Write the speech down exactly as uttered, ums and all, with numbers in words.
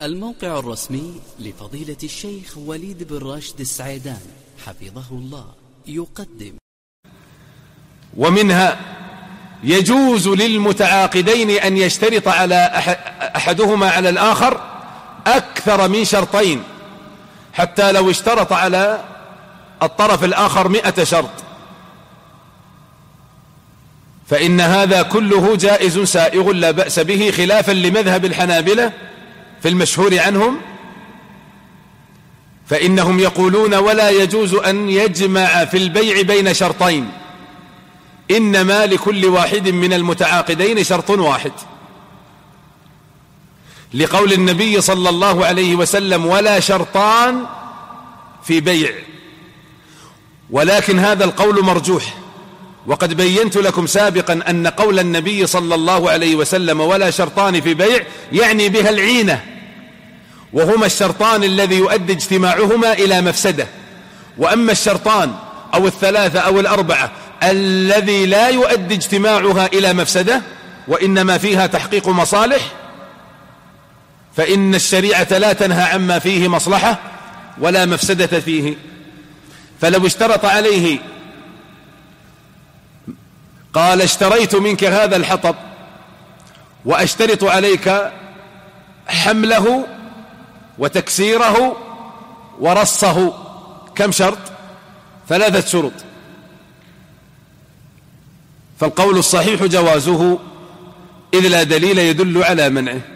الموقع الرسمي لفضيلة الشيخ وليد بن راشد السعيدان حفظه الله يقدم. ومنها يجوز للمتعاقدين أن يشترط على أحدهما على الآخر أكثر من شرطين، حتى لو اشترط على الطرف الآخر مئة شرط، فإن هذا كله جائز سائغ لا بأس به، خلافا لمذهب الحنابلة في المشهور عنهم، فإنهم يقولون ولا يجوز أن يجمع في البيع بين شرطين، إنما لكل واحد من المتعاقدين شرط واحد، لقول النبي صلى الله عليه وسلم ولا شرطان في بيع. ولكن هذا القول مرجوح، وقد بينت لكم سابقا أن قول النبي صلى الله عليه وسلم ولا شرطان في بيع يعني بها العينة، وهما الشرطان الذي يؤدي اجتماعهما إلى مفسدة. وأما الشرطان أو الثلاثة أو الأربعة الذي لا يؤدي اجتماعها إلى مفسدة وإنما فيها تحقيق مصالح، فإن الشريعة لا تنهى عما فيه مصلحة ولا مفسدة فيه. فلو اشترط عليه قال اشتريت منك هذا الحطب واشترط عليك حمله وتكسيره ورصه، كم شرط؟ ثلاثة شروط. فالقول الصحيح جوازه إذ لا دليل يدل على منعه.